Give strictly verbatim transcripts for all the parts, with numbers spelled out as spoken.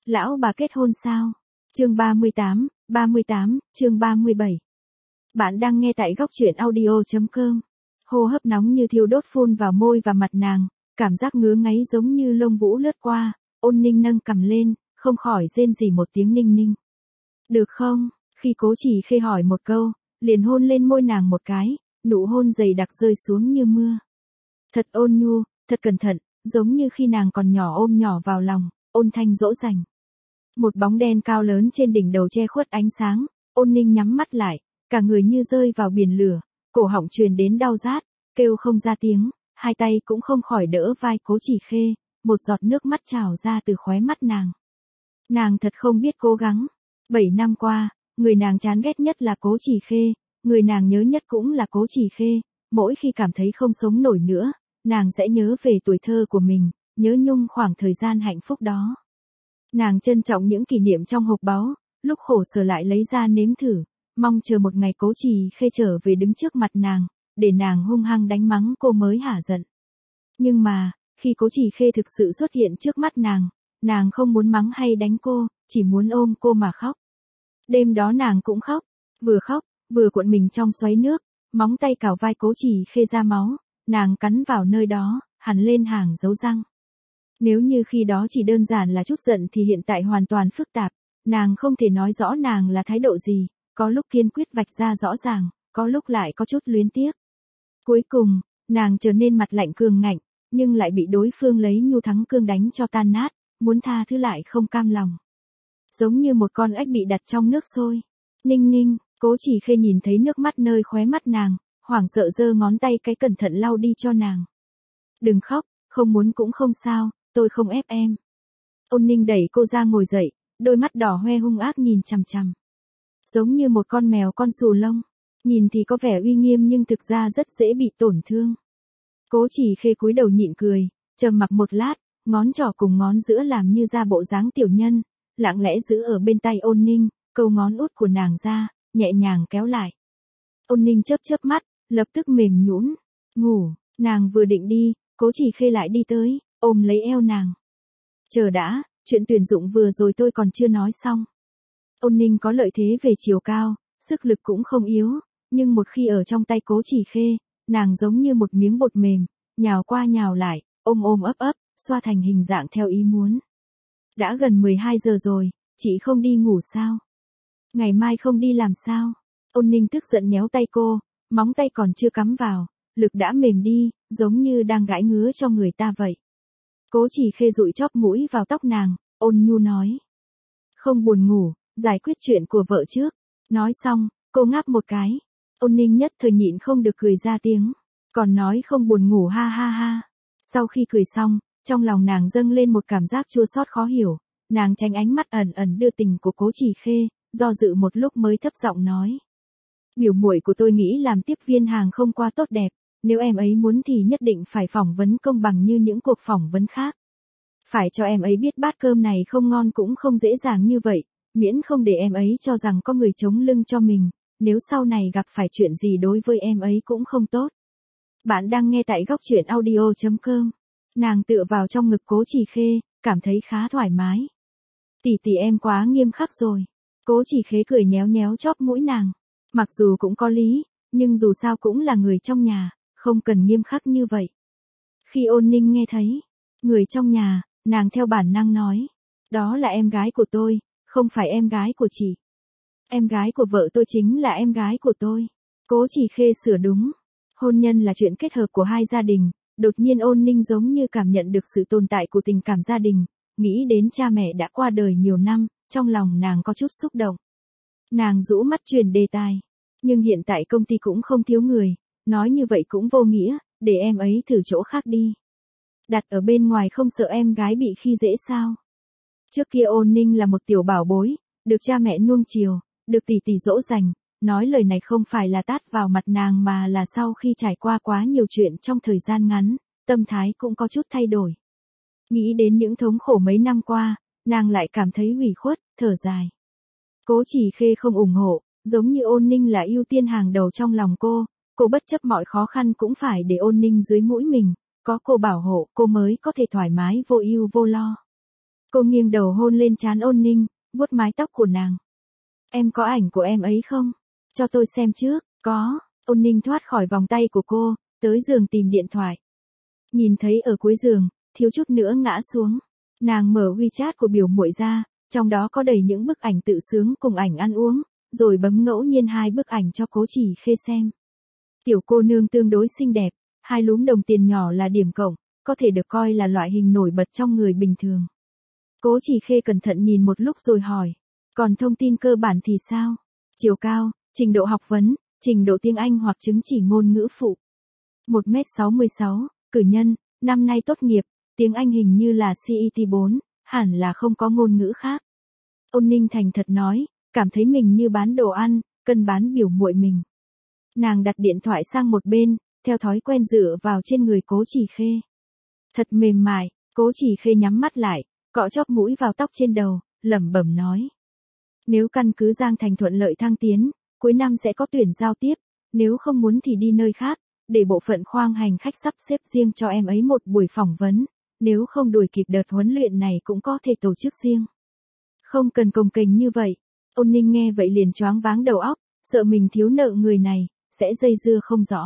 Lão bà kết hôn sao? Chương ba mươi tám, ba mươi tám, chương ba mươi bảy. Bạn đang nghe tại góc truyện audio chấm com. Hô hấp nóng như thiêu đốt phun vào môi và mặt nàng, cảm giác ngứa ngáy giống như lông vũ lướt qua, Ôn Ninh nâng cằm lên, không khỏi rên rỉ một tiếng ninh ninh. Được không? Khi Cố Chỉ Khê hỏi một câu, liền hôn lên môi nàng một cái, nụ hôn dày đặc rơi xuống như mưa. Thật ôn nhu, thật cẩn thận, giống như khi nàng còn nhỏ ôm nhỏ vào lòng, ôn thanh dỗ dành. Một bóng đen cao lớn trên đỉnh đầu che khuất ánh sáng, Ôn Ninh nhắm mắt lại, cả người như rơi vào biển lửa, cổ họng truyền đến đau rát, kêu không ra tiếng, hai tay cũng không khỏi đỡ vai Cố Chỉ Khê, một giọt nước mắt trào ra từ khóe mắt nàng. Nàng thật không biết cố gắng. Bảy năm qua, người nàng chán ghét nhất là Cố Chỉ Khê, người nàng nhớ nhất cũng là Cố Chỉ Khê, mỗi khi cảm thấy không sống nổi nữa, nàng sẽ nhớ về tuổi thơ của mình, nhớ nhung khoảng thời gian hạnh phúc đó. Nàng trân trọng những kỷ niệm trong hộp báu, lúc khổ sở lại lấy ra nếm thử, mong chờ một ngày Cố Chỉ Khê trở về đứng trước mặt nàng, để nàng hung hăng đánh mắng cô mới hả giận. Nhưng mà, khi Cố Chỉ Khê thực sự xuất hiện trước mắt nàng, nàng không muốn mắng hay đánh cô, chỉ muốn ôm cô mà khóc. Đêm đó nàng cũng khóc, vừa khóc, vừa cuộn mình trong xoáy nước, móng tay cào vai Cố Chỉ Khê ra máu, nàng cắn vào nơi đó, hằn lên hàng dấu răng. Nếu như khi đó chỉ đơn giản là chút giận thì hiện tại hoàn toàn phức tạp, nàng không thể nói rõ nàng là thái độ gì, có lúc kiên quyết vạch ra rõ ràng, có lúc lại có chút luyến tiếc. Cuối cùng, nàng trở nên mặt lạnh cường ngạnh, nhưng lại bị đối phương lấy nhu thắng cương đánh cho tan nát, muốn tha thứ lại không cam lòng. Giống như một con ếch bị đặt trong nước sôi. Ninh ninh, Cố Chỉ Khê nhìn thấy nước mắt nơi khóe mắt nàng, hoảng sợ giơ ngón tay cái cẩn thận lau đi cho nàng. Đừng khóc, không muốn cũng không sao, tôi không ép em. Ôn Ninh đẩy cô ra ngồi dậy, đôi mắt đỏ hoe hung ác nhìn chằm chằm. Giống như một con mèo con xù lông, nhìn thì có vẻ uy nghiêm nhưng thực ra rất dễ bị tổn thương. Cố Chỉ Khê cúi đầu nhịn cười, trầm mặc một lát, ngón trỏ cùng ngón giữa làm như ra bộ dáng tiểu nhân, lặng lẽ giữ ở bên tay Ôn Ninh, câu ngón út của nàng ra, nhẹ nhàng kéo lại. Ôn Ninh chớp chớp mắt, lập tức mềm nhũn, ngủ, nàng vừa định đi, Cố Chỉ Khê lại đi tới, ôm lấy eo nàng. Chờ đã, chuyện tuyển dụng vừa rồi tôi còn chưa nói xong. Ôn Ninh có lợi thế về chiều cao, sức lực cũng không yếu, nhưng một khi ở trong tay Cố Chỉ Khê, nàng giống như một miếng bột mềm, nhào qua nhào lại, ôm ôm ấp ấp, xoa thành hình dạng theo ý muốn. Đã gần mười hai giờ rồi, chị không đi ngủ sao? Ngày mai không đi làm sao? Ôn Ninh tức giận nhéo tay cô, móng tay còn chưa cắm vào, lực đã mềm đi, giống như đang gãi ngứa cho người ta vậy. Cố Chỉ Khê dụi chóp mũi vào tóc nàng, ôn nhu nói. Không buồn ngủ, giải quyết chuyện của vợ trước. Nói xong, cô ngáp một cái. Ôn Ninh nhất thời nhịn không được cười ra tiếng. Còn nói không buồn ngủ ha ha ha. Sau khi cười xong, trong lòng nàng dâng lên một cảm giác chua xót khó hiểu. Nàng tránh ánh mắt ẩn ẩn đưa tình của Cố Chỉ Khê, do dự một lúc mới thấp giọng nói. Biểu muội của tôi nghĩ làm tiếp viên hàng không qua tốt đẹp. Nếu em ấy muốn thì nhất định phải phỏng vấn công bằng như những cuộc phỏng vấn khác. Phải cho em ấy biết bát cơm này không ngon cũng không dễ dàng như vậy, miễn không để em ấy cho rằng có người chống lưng cho mình, nếu sau này gặp phải chuyện gì đối với em ấy cũng không tốt. Bạn đang nghe tại góc truyện audio chấm com. Nàng tựa vào trong ngực Cố Chỉ Khê, cảm thấy khá thoải mái. Tỷ tỷ em quá nghiêm khắc rồi. Cố Chỉ Khê cười nhéo nhéo chóp mũi nàng. Mặc dù cũng có lý, nhưng dù sao cũng là người trong nhà, không cần nghiêm khắc như vậy. Khi Ôn Ninh nghe thấy, người trong nhà, nàng theo bản năng nói. Đó là em gái của tôi, không phải em gái của chị. Em gái của vợ tôi chính là em gái của tôi. Cố Chỉ Khê sửa đúng. Hôn nhân là chuyện kết hợp của hai gia đình. Đột nhiên Ôn Ninh giống như cảm nhận được sự tồn tại của tình cảm gia đình. Nghĩ đến cha mẹ đã qua đời nhiều năm, trong lòng nàng có chút xúc động. Nàng rũ mắt chuyển đề tài. Nhưng hiện tại công ty cũng không thiếu người. Nói như vậy cũng vô nghĩa, để em ấy thử chỗ khác đi. Đặt ở bên ngoài không sợ em gái bị khi dễ sao? Trước kia Ôn Ninh là một tiểu bảo bối, được cha mẹ nuông chiều, được tỷ tỷ dỗ dành, nói lời này không phải là tát vào mặt nàng mà là sau khi trải qua quá nhiều chuyện trong thời gian ngắn, tâm thái cũng có chút thay đổi. Nghĩ đến những thống khổ mấy năm qua, nàng lại cảm thấy ủy khuất, thở dài. Cố Chỉ Khê không ủng hộ, giống như Ôn Ninh là ưu tiên hàng đầu trong lòng cô, cô bất chấp mọi khó khăn cũng phải để Ôn Ninh dưới mũi mình, có cô bảo hộ cô mới có thể thoải mái vô ưu vô lo. Cô nghiêng đầu hôn lên trán Ôn Ninh, vuốt mái tóc của nàng. Em có ảnh của em ấy không? Cho tôi xem trước. Có. Ôn Ninh thoát khỏi vòng tay của cô, tới giường tìm điện thoại. Nhìn thấy ở cuối giường, thiếu chút nữa ngã xuống. Nàng mở WeChat của biểu muội ra, trong đó có đầy những bức ảnh tự sướng cùng ảnh ăn uống, rồi bấm ngẫu nhiên hai bức ảnh cho Cố Chỉ Khê xem. Tiểu cô nương tương đối xinh đẹp, hai lúm đồng tiền nhỏ là điểm cộng, có thể được coi là loại hình nổi bật trong người bình thường. Cố Chỉ Khê cẩn thận nhìn một lúc rồi hỏi, còn thông tin cơ bản thì sao? Chiều cao, trình độ học vấn, trình độ tiếng Anh hoặc chứng chỉ ngôn ngữ phụ. một mét sáu mươi sáu, cử nhân, năm nay tốt nghiệp, tiếng Anh hình như là xê e tê bốn, hẳn là không có ngôn ngữ khác. Ôn Ninh thành thật nói, cảm thấy mình như bán đồ ăn, cân bán biểu muội mình. Nàng đặt điện thoại sang một bên, theo thói quen dựa vào trên người Cố Chỉ Khê. Thật mềm mại, Cố Chỉ Khê nhắm mắt lại, cọ chóp mũi vào tóc trên đầu, lẩm bẩm nói. Nếu căn cứ Giang Thành thuận lợi thăng tiến, cuối năm sẽ có tuyển giao tiếp, nếu không muốn thì đi nơi khác, để bộ phận khoang hành khách sắp xếp riêng cho em ấy một buổi phỏng vấn, nếu không đuổi kịp đợt huấn luyện này cũng có thể tổ chức riêng. Không cần cồng kềnh như vậy. Ôn Ninh nghe vậy liền choáng váng đầu óc, sợ mình thiếu nợ người này, sẽ dây dưa không rõ.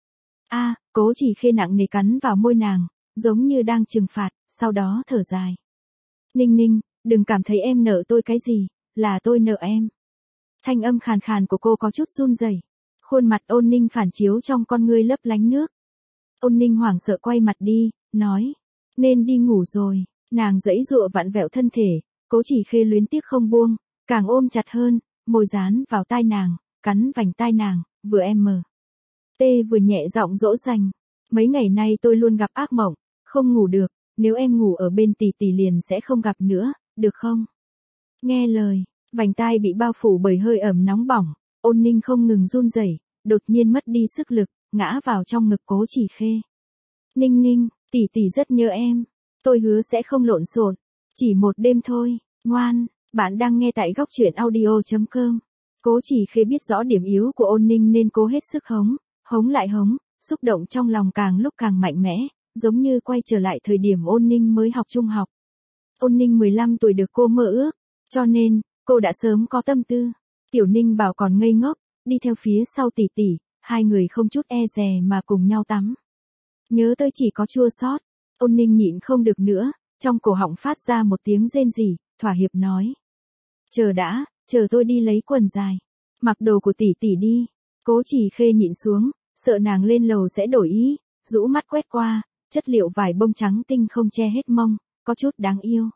A, à, Cố Chỉ Khê nặng nề cắn vào môi nàng, giống như đang trừng phạt, sau đó thở dài. Ninh Ninh, đừng cảm thấy em nợ tôi cái gì, là tôi nợ em. Thanh âm khàn khàn của cô có chút run rẩy. Khuôn mặt Ôn Ninh phản chiếu trong con ngươi lấp lánh nước. Ôn Ninh hoảng sợ quay mặt đi, nói, nên đi ngủ rồi. Nàng giãy giụa vặn vẹo thân thể, Cố Chỉ Khê luyến tiếc không buông, càng ôm chặt hơn, môi dán vào tai nàng, cắn vành tai nàng, vừa em mờ. Tê vừa nhẹ giọng dỗ dành. Mấy ngày nay tôi luôn gặp ác mộng, không ngủ được, nếu em ngủ ở bên tỷ tỷ liền sẽ không gặp nữa, được không? Nghe lời, vành tai bị bao phủ bởi hơi ẩm nóng bỏng, Ôn Ninh không ngừng run rẩy, đột nhiên mất đi sức lực, ngã vào trong ngực Cố Chỉ Khê. Ninh Ninh, tỷ tỷ rất nhớ em, tôi hứa sẽ không lộn xộn, chỉ một đêm thôi, ngoan. Bạn đang nghe tại góc truyện audio chấm com. Cố Chỉ Khê biết rõ điểm yếu của Ôn Ninh nên cố hết sức hống, hống lại hống, xúc động trong lòng càng lúc càng mạnh mẽ, giống như quay trở lại thời điểm Ôn Ninh mới học trung học. Ôn Ninh mười lăm tuổi được cô mơ ước, cho nên, cô đã sớm có tâm tư. Tiểu Ninh bảo còn ngây ngốc, đi theo phía sau tỷ tỷ, hai người không chút e dè mà cùng nhau tắm. Nhớ tới chỉ có chua xót, Ôn Ninh nhịn không được nữa, trong cổ họng phát ra một tiếng rên rỉ, thỏa hiệp nói. Chờ đã, chờ tôi đi lấy quần dài. Mặc đồ của tỷ tỷ đi. Cố Chỉ Khê nhịn xuống, sợ nàng lên lầu sẽ đổi ý, rũ mắt quét qua, chất liệu vải bông trắng tinh không che hết mông, có chút đáng yêu.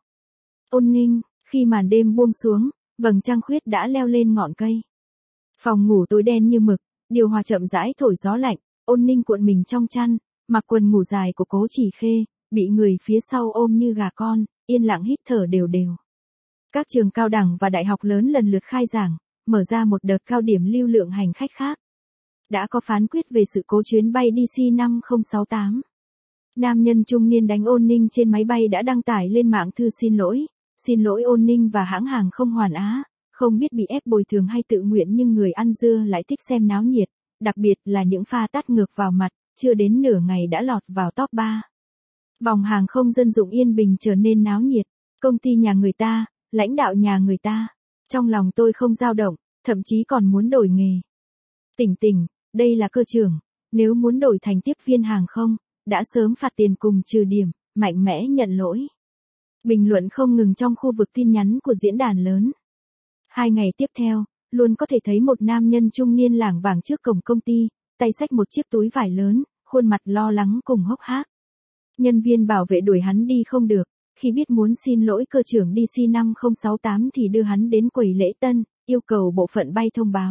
Ôn Ninh, khi màn đêm buông xuống, vầng trăng khuyết đã leo lên ngọn cây. Phòng ngủ tối đen như mực, điều hòa chậm rãi thổi gió lạnh, Ôn Ninh cuộn mình trong chăn, mặc quần ngủ dài của Cố Chỉ Khê, bị người phía sau ôm như gà con, yên lặng hít thở đều đều. Các trường cao đẳng và đại học lớn lần lượt khai giảng, mở ra một đợt cao điểm lưu lượng hành khách khác. Đã có phán quyết về sự cố chuyến bay D C năm không sáu tám. Nam nhân trung niên đánh Ôn Ninh trên máy bay đã đăng tải lên mạng thư xin lỗi, xin lỗi Ôn Ninh và hãng hàng không Hoàn Á, không biết bị ép bồi thường hay tự nguyện nhưng người ăn dưa lại thích xem náo nhiệt, đặc biệt là những pha tát ngược vào mặt, chưa đến nửa ngày đã lọt vào top ba. Vòng hàng không dân dụng Yên Bình trở nên náo nhiệt, công ty nhà người ta, lãnh đạo nhà người ta. Trong lòng tôi không dao động, thậm chí còn muốn đổi nghề. Tỉnh tỉnh, đây là cơ trưởng, nếu muốn đổi thành tiếp viên hàng không, đã sớm phạt tiền cùng trừ điểm, mạnh mẽ nhận lỗi. Bình luận không ngừng trong khu vực tin nhắn của diễn đàn lớn. Hai ngày tiếp theo, luôn có thể thấy một nam nhân trung niên lảng vảng trước cổng công ty, tay xách một chiếc túi vải lớn, khuôn mặt lo lắng cùng hốc hác. Nhân viên bảo vệ đuổi hắn đi không được, khi biết muốn xin lỗi cơ trưởng D C năm không sáu tám thì đưa hắn đến quầy lễ tân, yêu cầu bộ phận bay thông báo.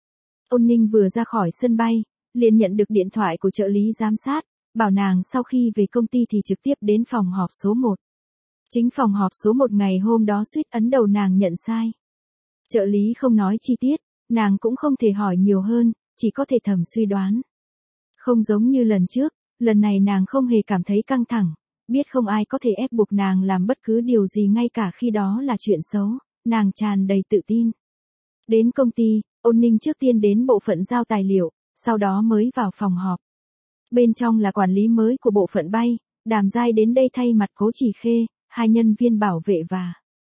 Ôn Ninh vừa ra khỏi sân bay, liền nhận được điện thoại của trợ lý giám sát, bảo nàng sau khi về công ty thì trực tiếp đến phòng họp số một. Chính phòng họp số một ngày hôm đó suýt ấn đầu nàng nhận sai. Trợ lý không nói chi tiết, nàng cũng không thể hỏi nhiều hơn, chỉ có thể thầm suy đoán. Không giống như lần trước, lần này nàng không hề cảm thấy căng thẳng, biết không ai có thể ép buộc nàng làm bất cứ điều gì ngay cả khi đó là chuyện xấu, nàng tràn đầy tự tin. Đến công ty, Ôn Ninh trước tiên đến bộ phận giao tài liệu, sau đó mới vào phòng họp. Bên trong là quản lý mới của bộ phận bay, Đàm Giai đến đây thay mặt Cố Chỉ Khê, hai nhân viên bảo vệ và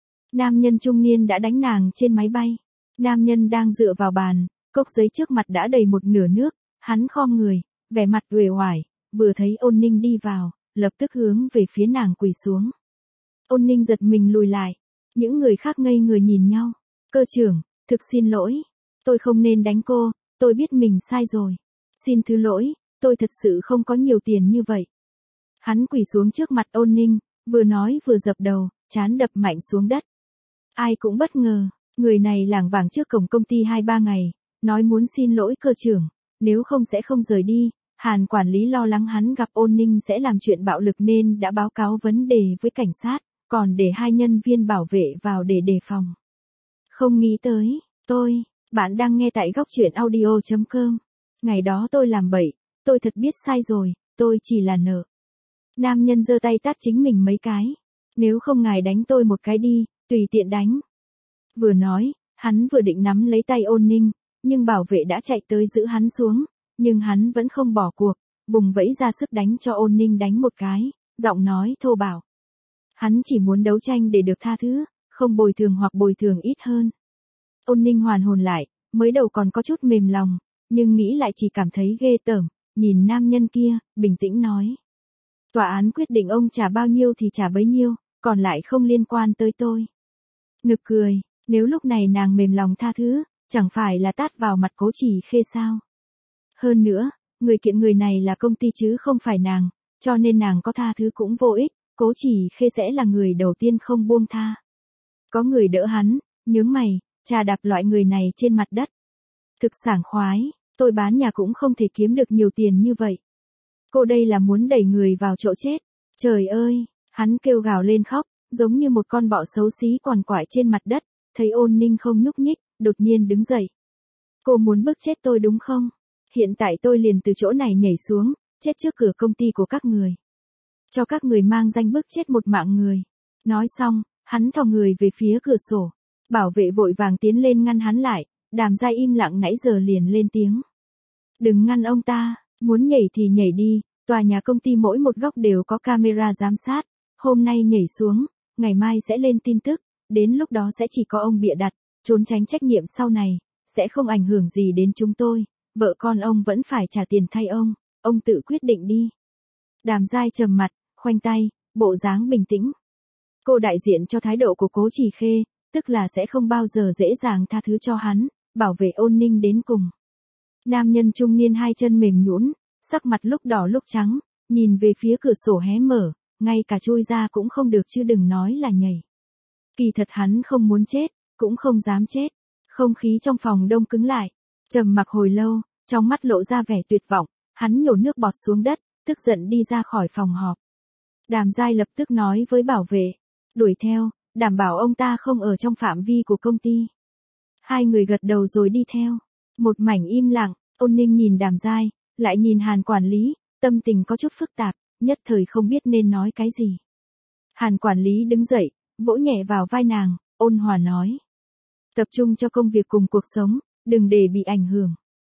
nam nhân trung niên đã đánh nàng trên máy bay. Nam nhân đang dựa vào bàn, cốc giấy trước mặt đã đầy một nửa nước, hắn khom người, vẻ mặt uể oải, vừa thấy Ôn Ninh đi vào, lập tức hướng về phía nàng quỳ xuống. Ôn Ninh giật mình lùi lại, những người khác ngây người nhìn nhau. Cơ trưởng, thực xin lỗi, tôi không nên đánh cô, tôi biết mình sai rồi. Xin thứ lỗi, tôi thật sự không có nhiều tiền như vậy. Hắn quỳ xuống trước mặt Ôn Ninh, vừa nói vừa dập đầu, trán đập mạnh xuống đất. Ai cũng bất ngờ, người này lảng vảng trước cổng công ty hai ba ngày, nói muốn xin lỗi cơ trưởng, nếu không sẽ không rời đi. Hàn quản lý lo lắng hắn gặp Ôn Ninh sẽ làm chuyện bạo lực nên đã báo cáo vấn đề với cảnh sát, còn để hai nhân viên bảo vệ vào để đề phòng. Không nghĩ tới, tôi, bạn đang nghe tại góc truyện audio chấm com. Ngày đó tôi làm bậy, tôi thật biết sai rồi, tôi chỉ là nợ. Nam nhân giơ tay tát chính mình mấy cái. Nếu không ngài đánh tôi một cái đi, tùy tiện đánh. Vừa nói, hắn vừa định nắm lấy tay Ôn Ninh, nhưng bảo vệ đã chạy tới giữ hắn xuống, nhưng hắn vẫn không bỏ cuộc, vùng vẫy ra sức đánh cho Ôn Ninh đánh một cái, giọng nói thô bạo. Hắn chỉ muốn đấu tranh để được tha thứ, không bồi thường hoặc bồi thường ít hơn. Ôn Ninh hoàn hồn lại, mới đầu còn có chút mềm lòng, nhưng nghĩ lại chỉ cảm thấy ghê tởm, nhìn nam nhân kia, bình tĩnh nói. Tòa án quyết định ông trả bao nhiêu thì trả bấy nhiêu, còn lại không liên quan tới tôi. Nực cười, nếu lúc này nàng mềm lòng tha thứ, chẳng phải là tát vào mặt Cố Chỉ Khê sao? Hơn nữa, người kiện người này là công ty chứ không phải nàng, cho nên nàng có tha thứ cũng vô ích, Cố Chỉ Khê sẽ là người đầu tiên không buông tha. Có người đỡ hắn, nhướng mày, chà đạp loại người này trên mặt đất. Thực sảng khoái, tôi bán nhà cũng không thể kiếm được nhiều tiền như vậy. Cô đây là muốn đẩy người vào chỗ chết. Trời ơi, hắn kêu gào lên khóc, giống như một con bọ xấu xí quằn quại trên mặt đất, thấy Ôn Ninh không nhúc nhích, đột nhiên đứng dậy. Cô muốn bức chết tôi đúng không? Hiện tại tôi liền từ chỗ này nhảy xuống, chết trước cửa công ty của các người. Cho các người mang danh bức chết một mạng người. Nói xong, hắn thò người về phía cửa sổ. Bảo vệ vội vàng tiến lên ngăn hắn lại, Đàm Giai im lặng nãy giờ liền lên tiếng. Đừng ngăn ông ta, muốn nhảy thì nhảy đi, tòa nhà công ty mỗi một góc đều có camera giám sát. Hôm nay nhảy xuống, ngày mai sẽ lên tin tức, đến lúc đó sẽ chỉ có ông bịa đặt, trốn tránh trách nhiệm sau này, sẽ không ảnh hưởng gì đến chúng tôi. Vợ con ông vẫn phải trả tiền thay ông, ông tự quyết định đi. Đàm Giai trầm mặt, khoanh tay, bộ dáng bình tĩnh. Cô đại diện cho thái độ của Cố Chỉ Khê, tức là sẽ không bao giờ dễ dàng tha thứ cho hắn, bảo vệ Ôn Ninh đến cùng. Nam nhân trung niên hai chân mềm nhũn, sắc mặt lúc đỏ lúc trắng, nhìn về phía cửa sổ hé mở, ngay cả chui ra cũng không được chứ đừng nói là nhảy. Kỳ thật hắn không muốn chết, cũng không dám chết. Không khí trong phòng đông cứng lại, trầm mặc hồi lâu, trong mắt lộ ra vẻ tuyệt vọng, hắn nhổ nước bọt xuống đất, tức giận đi ra khỏi phòng họp. Đàm Giai lập tức nói với bảo vệ, đuổi theo, đảm bảo ông ta không ở trong phạm vi của công ty. Hai người gật đầu rồi đi theo. Một mảnh im lặng, Ôn Ninh nhìn Đàm Giai, lại nhìn Hàn quản lý, tâm tình có chút phức tạp, nhất thời không biết nên nói cái gì. Hàn quản lý đứng dậy, vỗ nhẹ vào vai nàng, ôn hòa nói. Tập trung cho công việc cùng cuộc sống, đừng để bị ảnh hưởng.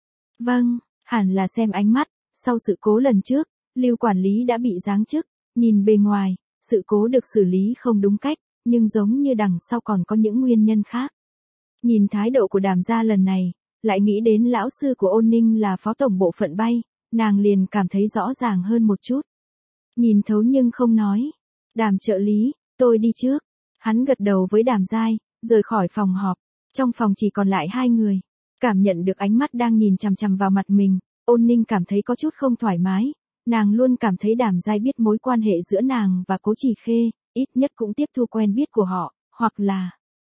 Vâng, hẳn là xem ánh mắt, sau sự cố lần trước, Lưu quản lý đã bị giáng chức, nhìn bề ngoài, sự cố được xử lý không đúng cách, nhưng giống như đằng sau còn có những nguyên nhân khác. Nhìn thái độ của Đàm gia lần này, lại nghĩ đến lão sư của Ôn Ninh là phó tổng bộ phận bay, nàng liền cảm thấy rõ ràng hơn một chút. Nhìn thấu nhưng không nói. Đàm trợ lý, tôi đi trước. Hắn gật đầu với Đàm Giai, rời khỏi phòng họp. Trong phòng chỉ còn lại hai người. Cảm nhận được ánh mắt đang nhìn chằm chằm vào mặt mình, Ôn Ninh cảm thấy có chút không thoải mái. Nàng luôn cảm thấy Đàm Giai biết mối quan hệ giữa nàng và Cố Chỉ Khê, ít nhất cũng tiếp thu quen biết của họ, hoặc là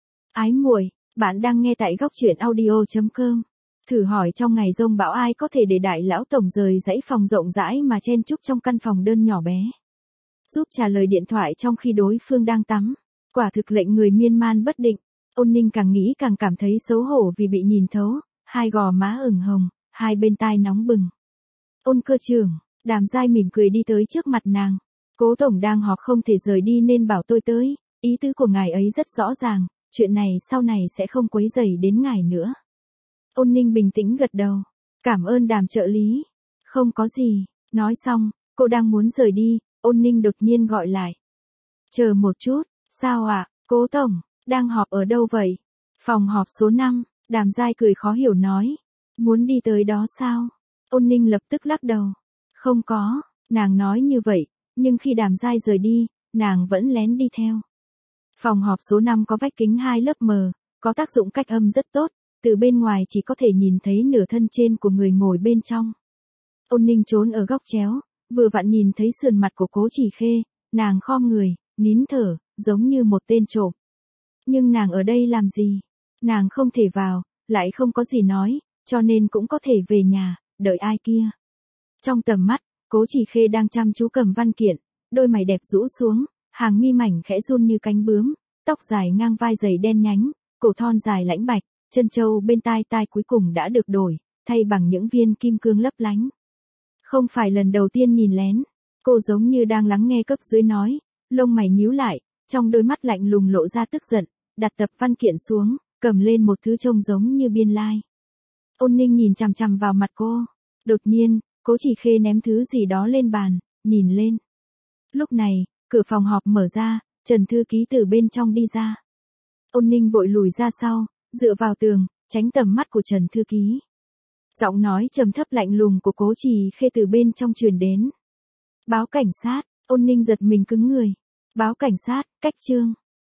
ái muội. Bạn đang nghe tại góc truyện audio chấm com. Thử hỏi trong ngày giông bão ai có thể để đại lão tổng rời dãy phòng rộng rãi mà chen chúc trong căn phòng đơn nhỏ bé. Giúp trả lời điện thoại trong khi đối phương đang tắm. Quả thực lệnh người miên man bất định. Ôn Ninh càng nghĩ càng cảm thấy xấu hổ vì bị nhìn thấu, hai gò má ửng hồng, hai bên tai nóng bừng. Ôn cơ trưởng, Đàm Giai mỉm cười đi tới trước mặt nàng. Cố tổng đang họp không thể rời đi nên bảo tôi tới, ý tứ của ngài ấy rất rõ ràng, chuyện này sau này sẽ không quấy rầy đến ngài nữa. Ôn Ninh bình tĩnh gật đầu, cảm ơn Đàm trợ lý. Không có gì, nói xong, cô đang muốn rời đi, Ôn Ninh đột nhiên gọi lại. Chờ một chút, sao ạ, Cố tổng, đang họp ở đâu vậy? Phòng họp số năm, Đàm Giai cười khó hiểu nói. Muốn đi tới đó sao? Ôn Ninh lập tức lắc đầu. Không có, nàng nói như vậy, nhưng khi Đàm Giai rời đi, nàng vẫn lén đi theo. Phòng họp số năm có vách kính hai lớp mờ, có tác dụng cách âm rất tốt, từ bên ngoài chỉ có thể nhìn thấy nửa thân trên của người ngồi bên trong. Ôn Ninh trốn ở góc chéo, vừa vặn nhìn thấy sườn mặt của Cố Chỉ Khê, nàng khom người, nín thở, giống như một tên trộm. Nhưng nàng ở đây làm gì? Nàng không thể vào, lại không có gì nói, cho nên cũng có thể về nhà, đợi ai kia. Trong tầm mắt, Cố Chỉ Khê đang chăm chú cầm văn kiện, đôi mày đẹp rũ xuống, hàng mi mảnh khẽ run như cánh bướm, tóc dài ngang vai dày đen nhánh, cổ thon dài lãnh bạch, chân châu bên tai tai cuối cùng đã được đổi, thay bằng những viên kim cương lấp lánh. Không phải lần đầu tiên nhìn lén, cô giống như đang lắng nghe cấp dưới nói, lông mày nhíu lại, trong đôi mắt lạnh lùng lộ ra tức giận, đặt tập văn kiện xuống, cầm lên một thứ trông giống như biên lai. Ôn Ninh nhìn chằm chằm vào mặt cô, đột nhiên, Cố Chỉ Khê ném thứ gì đó lên bàn, nhìn lên. Lúc này, cửa phòng họp mở ra, Trần thư ký từ bên trong đi ra. Ôn Ninh vội lùi ra sau, dựa vào tường, tránh tầm mắt của Trần thư ký. Giọng nói trầm thấp lạnh lùng của Cố Chỉ Khê từ bên trong truyền đến. Báo cảnh sát, Ôn Ninh giật mình cứng người. Báo cảnh sát, cách chương.